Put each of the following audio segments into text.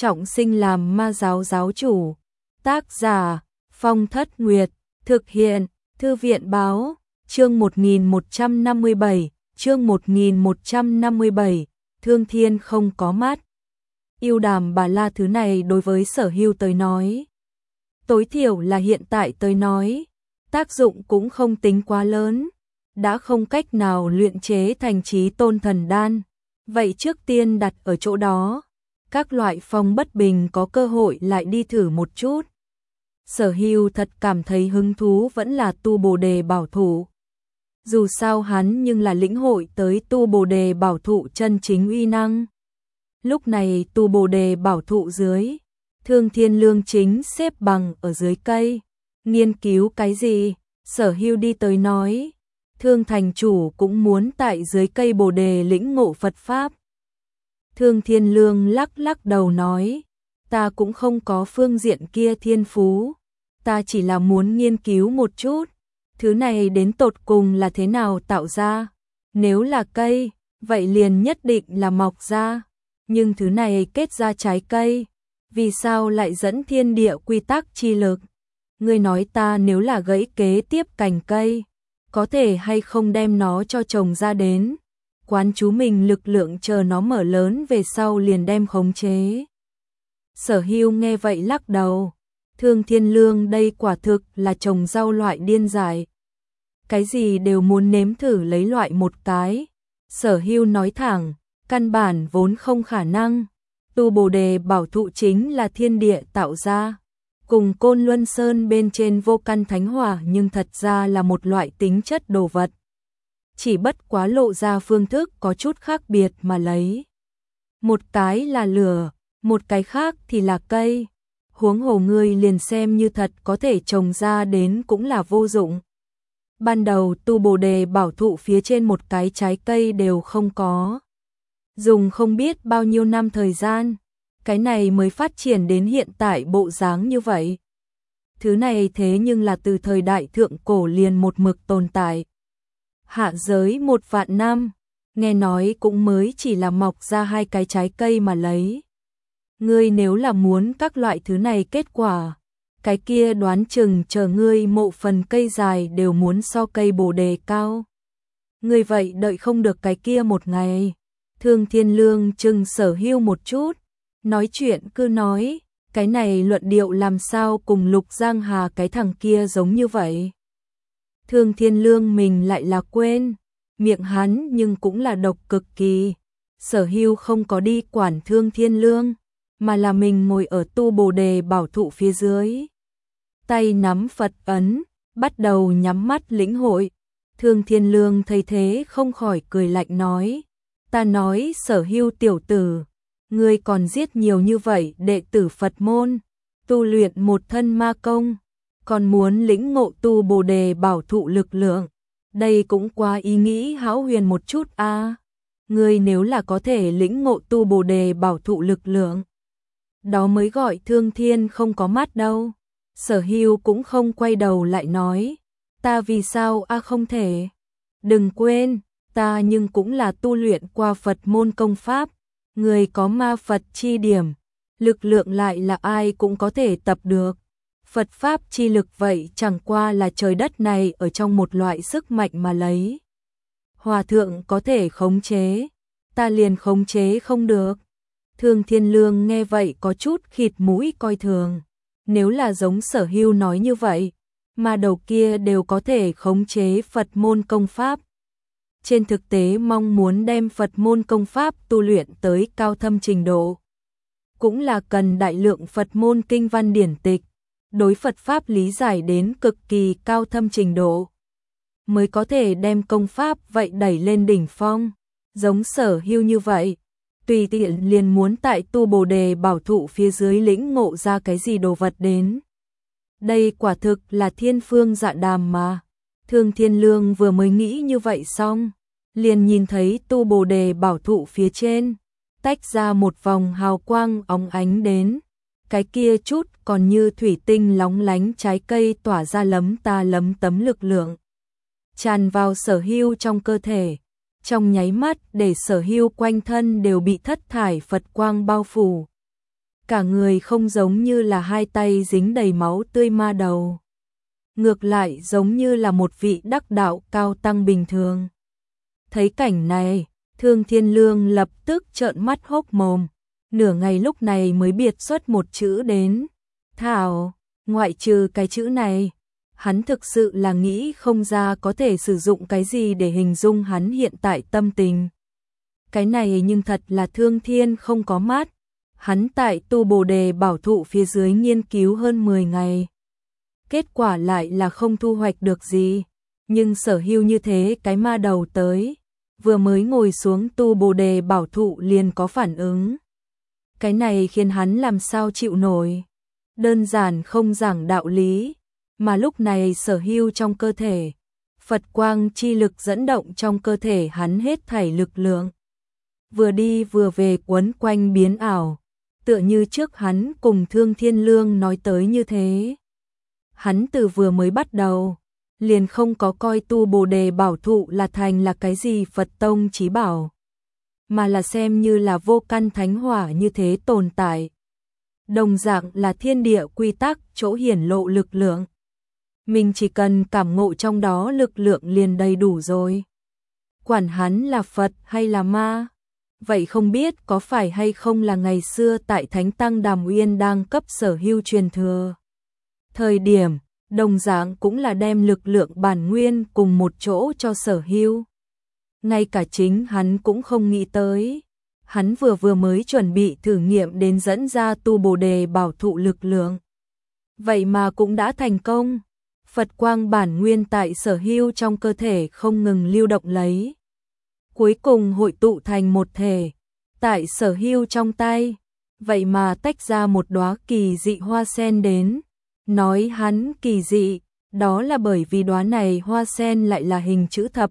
trọng sinh làm ma giáo giáo chủ. Tác giả Phong Thất Nguyệt. Thực hiện Thư viện báo. Chương 1157. Chương 1157. Thương Thiên không có mắt. Yêu đàm bà la thứ này đối với Sở Hưu tới nói, tối thiểu là hiện tại tới nói, tác dụng cũng không tính quá lớn. Đã không cách nào luyện chế thành chí tôn thần đan, vậy trước tiên đặt ở chỗ đó, các loại phong bất bình có cơ hội lại đi thử một chút. Sở Hưu thật cảm thấy hứng thú vẫn là tu Bồ Đề bảo thụ. Dù sao hắn nhưng là lĩnh hội tới tu Bồ Đề bảo thụ chân chính uy năng. Lúc này tu Bồ Đề bảo thụ dưới, Thương Thiên Lương chính xếp bằng ở dưới cây, nghiên cứu cái gì? Sở Hưu đi tới nói, Thương thành chủ cũng muốn tại dưới cây Bồ Đề lĩnh ngộ Phật Pháp. Thương Thiên Lương lắc lắc đầu nói, ta cũng không có phương diện kia thiên phú, ta chỉ là muốn nghiên cứu một chút, thứ này đến tột cùng là thế nào tạo ra. Nếu là cây, vậy liền nhất định là mọc ra, nhưng thứ này kết ra trái cây, vì sao lại dẫn thiên địa quy tắc chi lực? Ngươi nói ta nếu là gãy kế tiếp cành cây, có thể hay không đem nó cho trồng ra đến, quán chú mình lực lượng chờ nó mở lớn về sau liền đem khống chế. Sở Hưu nghe vậy lắc đầu, Thương Thiên Lương đây quả thực là trồng rau loại điên dại. Cái gì đều muốn nếm thử lấy loại một cái. Sở Hưu nói thẳng, căn bản vốn không khả năng. Tu Bồ Đề bảo thụ chính là thiên địa tạo ra, cùng Côn Luân Sơn bên trên vô căn thánh hỏa nhưng thật ra là một loại tính chất đồ vật. Chỉ bất quá lộ ra phương thức có chút khác biệt mà lấy. Một cái là lửa, một cái khác thì là cây. Huống hồ ngươi liền xem như thật có thể trồng ra đến cũng là vô dụng. Ban đầu tu Bồ Đề bảo thụ phía trên một cái trái cây đều không có. Dùng không biết bao nhiêu năm thời gian, cái này mới phát triển đến hiện tại bộ dáng như vậy. Thứ này thế nhưng là từ thời đại thượng cổ liền một mực tồn tại. Hạ giới 1.000.000 năm, nghe nói cũng mới chỉ là mọc ra 2 cái trái cây mà lấy. Ngươi nếu là muốn các loại thứ này kết quả, cái kia đoán chừng chờ ngươi mộ phần cây dài đều muốn so cây Bồ Đề cao. Ngươi vậy đợi không được cái kia một ngày. Thương Thiên Lương chừng Sở Hưu một chút, nói chuyện cứ nói, cái này luận điệu làm sao cùng Lục Giang Hà cái thằng kia giống như vậy. Thương Thiên Lương mình lại là quên, miệng hắn nhưng cũng là độc cực kỳ. Sở Hưu không có đi quản Thương Thiên Lương, mà là mình ngồi ở tu Bồ Đề bảo thụ phía dưới. Tay nắm Phật ấn, bắt đầu nhắm mắt lĩnh hội. Thương Thiên Lương thấy thế không khỏi cười lạnh nói, ta nói Sở Hưu tiểu tử, ngươi còn giết nhiều như vậy đệ tử Phật môn, tu luyện một thân ma công, còn muốn lĩnh ngộ tu Bồ Đề bảo thụ lực lượng, đây cũng quá ý nghĩ hão huyền một chút a. Ngươi nếu là có thể lĩnh ngộ tu Bồ Đề bảo thụ lực lượng, đó mới gọi thương thiên không có mắt đâu. Sở Hưu cũng không quay đầu lại nói, ta vì sao không thể? Đừng quên, ta nhưng cũng là tu luyện qua Phật môn công pháp, người có ma Phật chi điểm, lực lượng lại là ai cũng có thể tập được. Phật Pháp chi lực vậy chẳng qua là trời đất này ở trong một loại sức mạnh mà lấy. Hòa thượng có thể khống chế, ta liền khống chế không được. Thương Thiên Lương nghe vậy có chút khịt mũi coi thường. Nếu là giống Sở Hưu nói như vậy, mà đầu kia đều có thể khống chế Phật môn công pháp. Trên thực tế mong muốn đem Phật môn công pháp tu luyện tới cao thâm trình độ, cũng là cần đại lượng Phật môn kinh văn điển tịch, đối Phật Pháp lý giải đến cực kỳ cao thâm trình độ, mới có thể đem công pháp vậy đẩy lên đỉnh phong. Giống Sở Hưu như vậy, tùy tiện liền muốn tại tu Bồ Đề bảo thụ phía dưới lĩnh ngộ ra cái gì đồ vật đến. Đây quả thực là thiên phương dạ đàm mà. Thương Thiên Lương vừa mới nghĩ như vậy xong, liền nhìn thấy tu Bồ Đề bảo thụ phía trên, tách ra một vòng hào quang óng ánh đến. Cái kia chút còn như thủy tinh lóng lánh trái cây tỏa ra lấm ta lấm tấm lực lượng, tràn vào Sở Hưu trong cơ thể. Trong nháy mắt để Sở Hưu quanh thân đều bị thất thải Phật quang bao phủ. cả người không giống như là hai tay dính đầy máu tươi ma đầu. Ngược lại giống như là một vị đắc đạo cao tăng bình thường. Thấy cảnh này, Thương Thiên Lương lập tức trợn mắt hốc mồm, nửa ngày lúc này mới biệt xuất một chữ đến. Thảo, ngoại trừ cái chữ này, hắn thực sự là nghĩ không ra có thể sử dụng cái gì để hình dung hắn hiện tại tâm tình. Cái này nhưng thật là Thương Thiên không có mắt. Hắn tại tu Bồ Đề Bảo Thụ phía dưới nghiên cứu hơn 10 ngày. Kết quả lại là không thu hoạch được gì. Nhưng Sở Hưu như thế cái ma đầu tới, vừa mới ngồi xuống tu Bồ Đề Bảo Thụ liền có phản ứng. Cái này khiến hắn làm sao chịu nổi. Đơn giản không giảng đạo lý, mà lúc này Sở Hưu trong cơ thể, Phật quang chi lực dẫn động trong cơ thể hắn hết thảy lực lượng. Vừa đi vừa về quấn quanh biến ảo, tựa như trước hắn cùng Thương Thiên Lương nói tới như thế. Hắn từ vừa mới bắt đầu, liền không có coi tu Bồ Đề Bảo Thụ là thành là cái gì Phật tông chí bảo, mà là xem như là vô căn thánh hỏa như thế tồn tại. Đồng dạng là thiên địa quy tắc chỗ hiển lộ lực lượng. Mình chỉ cần cảm ngộ trong đó lực lượng liền đầy đủ rồi. Quản hắn là Phật hay là ma. Vậy không biết có phải hay không là ngày xưa tại Thánh Tăng Đàm Uyên đang cấp Sở Hưu truyền thừa. Thời điểm, đồng dạng cũng là đem lực lượng bản nguyên cùng một chỗ cho Sở Hưu. Ngay cả chính hắn cũng không nghĩ tới. Hắn vừa mới chuẩn bị thử nghiệm đến dẫn ra tu Bồ Đề Bảo Thụ lực lượng. Vậy mà cũng đã thành công. Phật quang bản nguyên tại Sở Hưu trong cơ thể không ngừng lưu động lấy. Cuối cùng hội tụ thành một thể, tại Sở Hưu trong tay, vậy mà tách ra một đóa kỳ dị hoa sen đến. Nói hắn kỳ dị, đó là bởi vì đóa này hoa sen lại là hình chữ thập.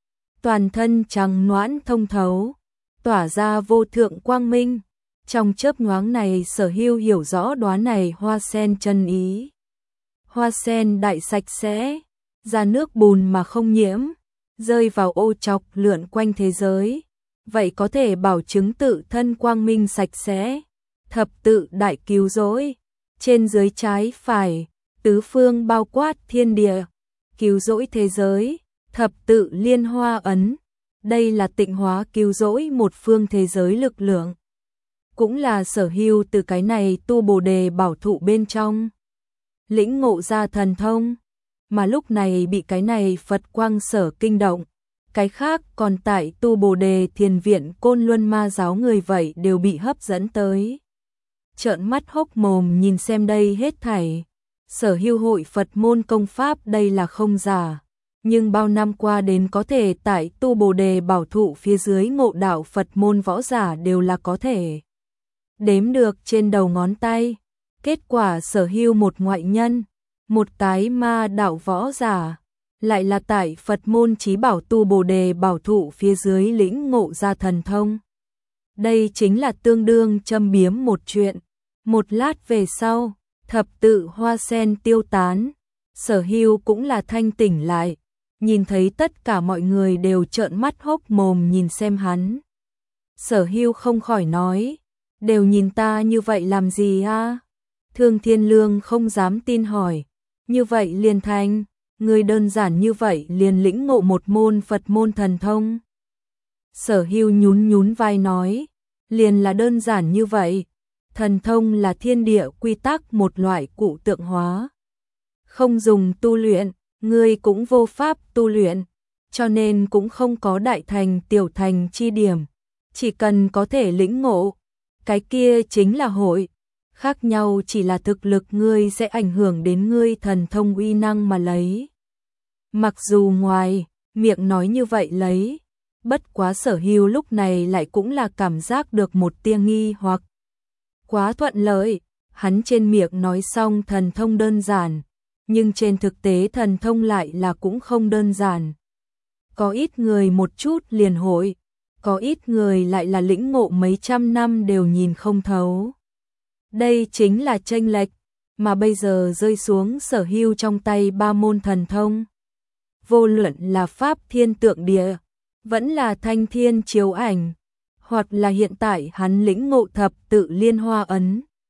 Toàn thân trắng nõn thông thấu, tỏa ra vô thượng quang minh. Trong chớp nhoáng này Sở Hưu hiểu rõ đóa này hoa sen chân ý. Hoa sen đại sạch sẽ, ra nước bùn mà không nhiễm, rơi vào ô trọc lượn quanh thế giới, vậy có thể bảo chứng tự thân quang minh sạch sẽ. Thập tự đại cứu rỗi, trên dưới trái phải, tứ phương bao quát thiên địa, cứu rỗi thế giới, thập tự liên hoa ấn. Đây là tịnh hóa cứu rỗi một phương thế giới lực lượng. Cũng là Sở Hưu từ cái này tu Bồ Đề Bảo Thụ bên trong lĩnh ngộ ra thần thông, mà lúc này bị cái này Phật quang sở kinh động. Cái khác còn tại tu Bồ Đề Thiền Viện Côn Luân Ma giáo người vậy đều bị hấp dẫn tới. Trợn mắt hốc mồm nhìn xem đây hết thảy. Sở Hưu hội Phật môn công pháp đây là không giả, nhưng bao năm qua đến có thể tại tu Bồ Đề Bảo Thụ phía dưới ngộ đạo Phật môn võ giả đều là có thể đếm được trên đầu ngón tay. Kết quả Sở Hưu một ngoại nhân, một cái ma đạo võ giả, lại là tại Phật môn chí bảo tu Bồ Đề Bảo Thụ phía dưới lĩnh ngộ ra thần thông. Đây chính là tương đương châm biếm một chuyện. Một lát về sau, thập tự hoa sen tiêu tán, Sở Hưu cũng là thanh tỉnh lại, nhìn thấy tất cả mọi người đều trợn mắt hốc mồm nhìn xem hắn. Sở Hưu không khỏi nói, đều nhìn ta như vậy làm gì a? Thương Thiên Lương không dám tin hỏi, như vậy liền thành, người đơn giản như vậy liền lĩnh ngộ một môn Phật môn thần thông. Sở Hưu nhún nhún vai nói, liền là đơn giản như vậy, thần thông là thiên địa quy tắc một loại cụ tượng hóa. Không dùng tu luyện, ngươi cũng vô pháp tu luyện, cho nên cũng không có đại thành tiểu thành chi điểm, chỉ cần có thể lĩnh ngộ, cái kia chính là hội. Khác nhau chỉ là thực lực ngươi sẽ ảnh hưởng đến ngươi thần thông uy năng mà lấy. Mặc dù ngoài miệng nói như vậy lấy, bất quá Sở Hưu lúc này lại cũng là cảm giác được một tia nghi hoặc. Quá thuận lợi, hắn trên miệng nói xong thần thông đơn giản, nhưng trên thực tế thần thông lại là cũng không đơn giản. Có ít người một chút liền hội, có ít người lại là lĩnh ngộ mấy trăm năm đều nhìn không thấu. Đây chính là chênh lệch, mà bây giờ rơi xuống Sở Hưu trong tay ba môn thần thông. Vô luận là Pháp Thiên Tượng Địa, vẫn là Thanh Thiên Chiếu Ảnh, hoặc là hiện tại hắn lĩnh ngộ thập tự liên hoa ấn,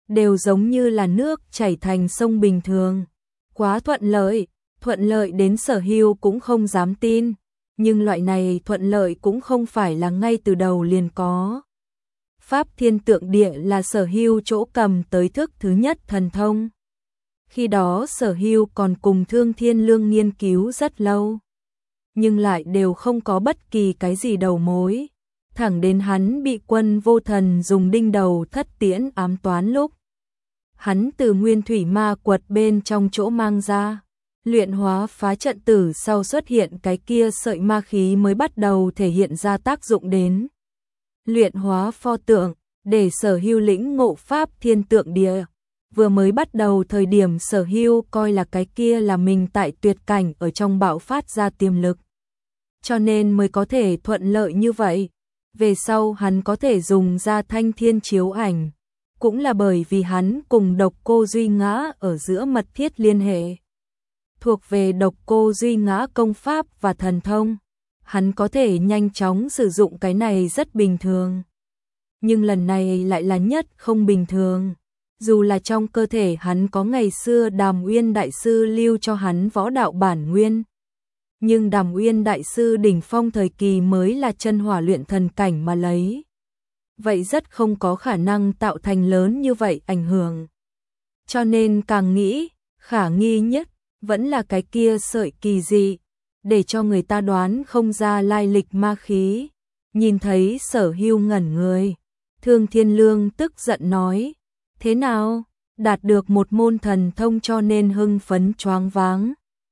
đều giống như là nước chảy thành sông bình thường. Quá thuận lợi đến Sở Hưu cũng không dám tin, nhưng loại này thuận lợi cũng không phải là ngay từ đầu liền có. Pháp Thiên Tượng Địa là Sở Hưu chỗ cầm tới thức thứ nhất thần thông. Khi đó Sở Hưu còn cùng Thương Thiên Lương nghiên cứu rất lâu, nhưng lại đều không có bất kỳ cái gì đầu mối. Thẳng đến hắn bị Quân Vô Thần dùng đinh đầu thất tiễn ám toán lúc, hắn từ Nguyên Thủy Ma Quật bên trong chỗ mang ra, luyện hóa phá trận tử sau xuất hiện cái kia sợi ma khí mới bắt đầu thể hiện ra tác dụng đến. Luyện hóa pho tượng, để Sở Hưu lĩnh ngộ Pháp Thiên Tượng Địa. Vừa mới bắt đầu thời điểm Sở Hưu coi là cái kia là mình tại tuyệt cảnh ở trong bạo phát ra tiềm lực, cho nên mới có thể thuận lợi như vậy. Về sau hắn có thể dùng ra Thanh Thiên Chiếu Ảnh, cũng là bởi vì hắn cùng Độc Cô Duy Ngã ở giữa mật thiết liên hệ. Thuộc về Độc Cô Duy Ngã công pháp và thần thông, hắn có thể nhanh chóng sử dụng cái này rất bình thường. Nhưng lần này lại là nhất không bình thường. Dù là trong cơ thể hắn có ngày xưa Đàm Uyên Đại Sư lưu cho hắn võ đạo bản nguyên, nhưng Đàm Uyên Đại Sư đỉnh phong thời kỳ mới là chân hỏa luyện thần cảnh mà lấy. Vậy rất không có khả năng tạo thành lớn như vậy ảnh hưởng. Cho nên càng nghĩ, khả nghi nhất vẫn là cái kia sợi kỳ dị, để cho người ta đoán không ra lai lịch ma khí. Nhìn thấy Sở Hưu ngẩn người, Thương Thiên Lương tức giận nói, thế nào, đạt được một môn thần thông cho nên hưng phấn choáng váng.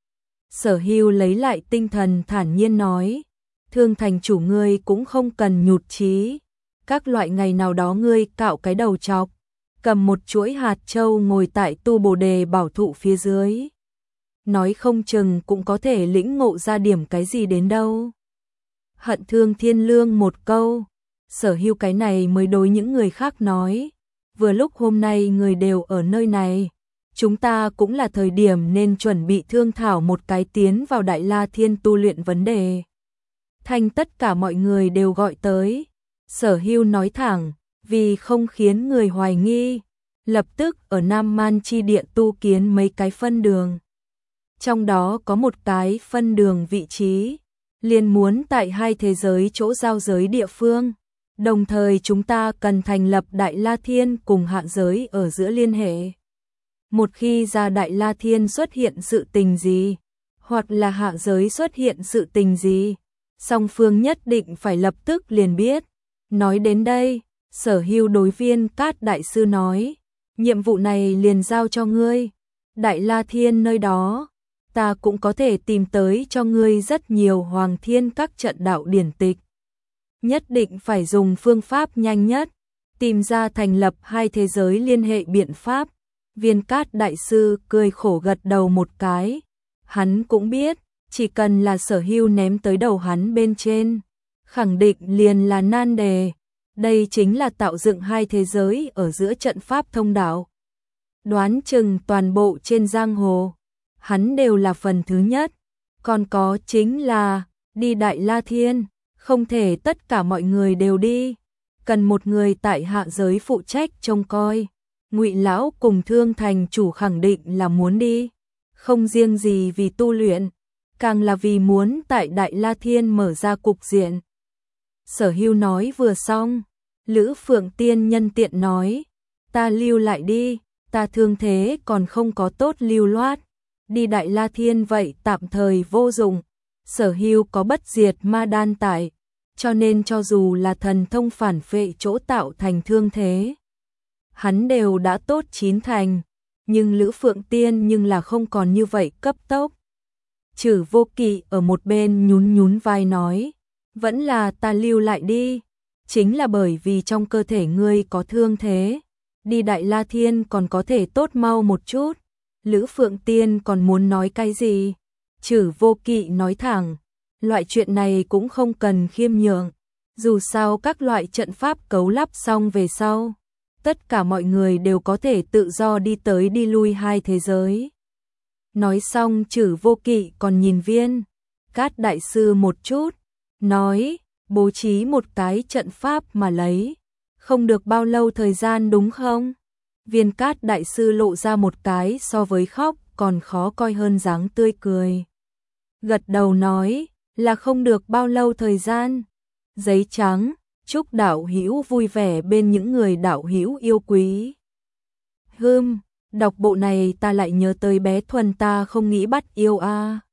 Sở Hưu lấy lại tinh thần thản nhiên nói, Thương thành chủ ngươi cũng không cần nhụt chí, các loại ngày nào đó ngươi cạo cái đầu chọc, cầm một chuỗi hạt châu ngồi tại tu Bồ Đề bảo thụ phía dưới, nói không chừng cũng có thể lĩnh ngộ ra điểm cái gì đến đâu. Hận Thương Thiên Lương một câu, Sở Hưu cái này mới đối những người khác nói, vừa lúc hôm nay người đều ở nơi này, chúng ta cũng là thời điểm nên chuẩn bị thương thảo một cái tiến vào Đại La Thiên tu luyện vấn đề. Thành tất cả mọi người đều gọi tới. Sở Hưu nói thẳng, vì không khiến người hoài nghi, lập tức ở Nam Man chi địa tu kiến mấy cái phân đường. Trong đó có một cái phân đường vị trí, liền muốn tại hai thế giới chỗ giao giới địa phương. Đồng thời chúng ta cần thành lập Đại La Thiên cùng hạ giới ở giữa liên hệ. Một khi ra Đại La Thiên xuất hiện sự tình gì, hoặc là hạ giới xuất hiện sự tình gì, song phương nhất định phải lập tức liền biết. Nói đến đây, Sở Hưu đối Viên Cát Đại Sư nói, nhiệm vụ này liền giao cho ngươi. Đại La Thiên nơi đó, ta cũng có thể tìm tới cho ngươi rất nhiều Hoàng Thiên các trận đạo điển tịch. Nhất định phải dùng phương pháp nhanh nhất, tìm ra thành lập hai thế giới liên hệ biện pháp. Viên Cát Đại Sư cười khổ gật đầu một cái. Hắn cũng biết, chỉ cần là Sở Hưu ném tới đầu hắn bên trên, khẳng định liền là nan đề. Đây chính là tạo dựng hai thế giới ở giữa trận pháp thông đạo. Đoán chừng toàn bộ trên giang hồ, hắn đều là phần thứ nhất. Còn có chính là đi Đại La Thiên, không thể tất cả mọi người đều đi, cần một người tại hạ giới phụ trách trông coi. Ngụy lão cùng Thương thành chủ khẳng định là muốn đi, không riêng gì vì tu luyện, càng là vì muốn tại Đại La Thiên mở ra cục diện. Sở Hưu nói vừa xong, Lữ Phượng Tiên nhân tiện nói, ta lưu lại đi, ta thương thế còn không có tốt lưu loát, đi Đại La Thiên vậy tạm thời vô dụng. Sở Hưu có bất diệt ma đan tại, cho nên cho dù là thần thông phản phệ chỗ tạo thành thương thế, hắn đều đã tốt 9 thành, nhưng Lữ Phượng Tiên nhưng là không còn như vậy cấp tốc. Trừ Vô Kỵ ở một bên nhún nhún vai nói, vẫn là ta lưu lại đi, chính là bởi vì trong cơ thể ngươi có thương thế, đi Đại La Thiên còn có thể tốt mau một chút. Lữ Phượng Tiên còn muốn nói cái gì? Trừ Vô Kỵ nói thẳng, loại chuyện này cũng không cần khiêm nhượng, dù sao các loại trận pháp cấu lắp xong về sau, tất cả mọi người đều có thể tự do đi tới đi lui hai thế giới. Nói xong Trừ Vô Kỵ còn nhìn Viên Cát Đại Sư một chút, nói, bố trí một cái trận pháp mà lấy, không được bao lâu thời gian đúng không? Viên Cát đại sư lộ ra một cái so với khóc còn khó coi hơn dáng tươi cười. Gật đầu nói, là không được bao lâu thời gian. Giấy trắng, chúc đạo hữu vui vẻ bên những người đạo hữu yêu quý. Đọc bộ này ta lại nhớ tới bé Thuần ta không nghĩ bắt yêu a.